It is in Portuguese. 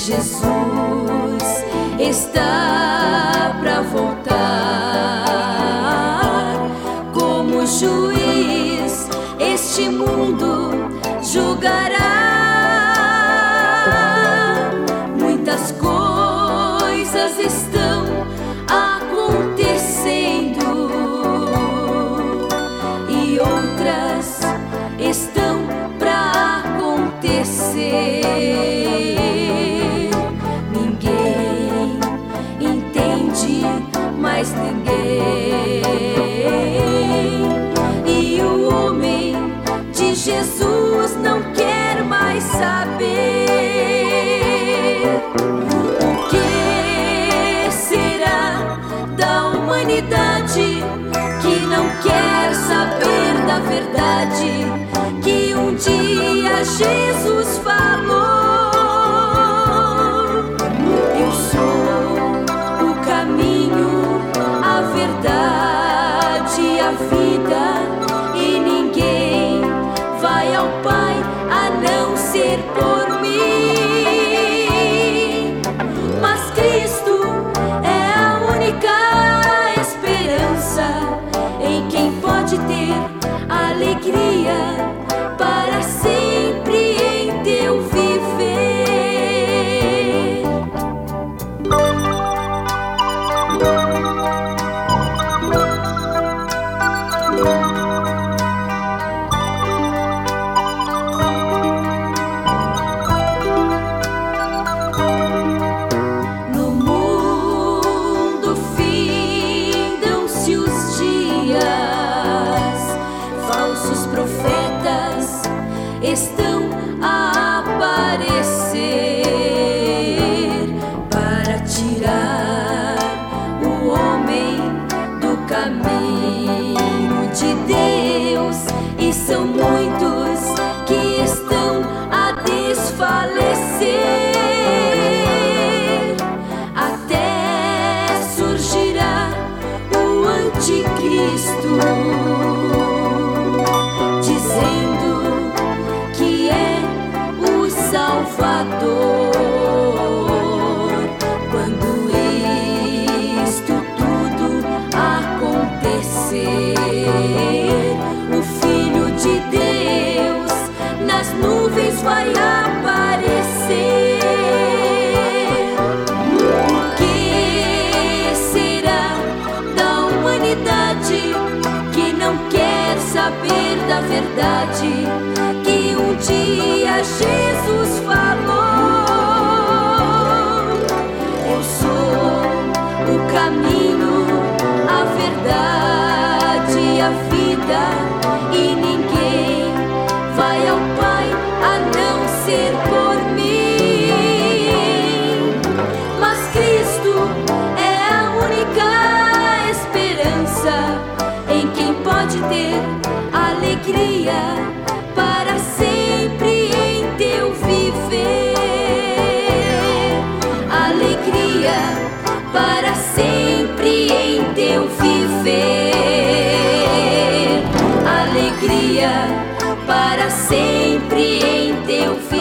Jesus está para voltar. Como juiz, este mundo julgará. Muitas coisas estão acontecendo e outras estão para acontecer. Ninguém entende, mais ninguém. E o homem de Jesus não quer mais saber. O que será da humanidade que não quer saber da verdade que um dia Jesus falou? Eu sou o caminho, a verdade e a vida, e ninguém vai ao Pai a não ser por mim. Mas Cristo é a única esperança em quem pode ter alegria para sempre em teu viver. No mundo findam-se os dias, falsos profetas estão a aparecer para tirar o homem do caminho de Deus, e são muitos que estão a desfalecer. Até surgirá o anticristo, dizendo que é o Salvador. Quando isto tudo acontecer, o Filho de Deus nas nuvens vai aparecer. O que será da humanidade que não quer saber da verdade que um dia Jesus falou? Eu sou o caminho, a verdade e a vida, e ninguém vai ao Pai a não ser por mim. Mas Cristo é a única esperança em quem pode ter alegria para sempre em teu viver. Alegria para sempre em teu viver. Alegria para sempre em teu viver.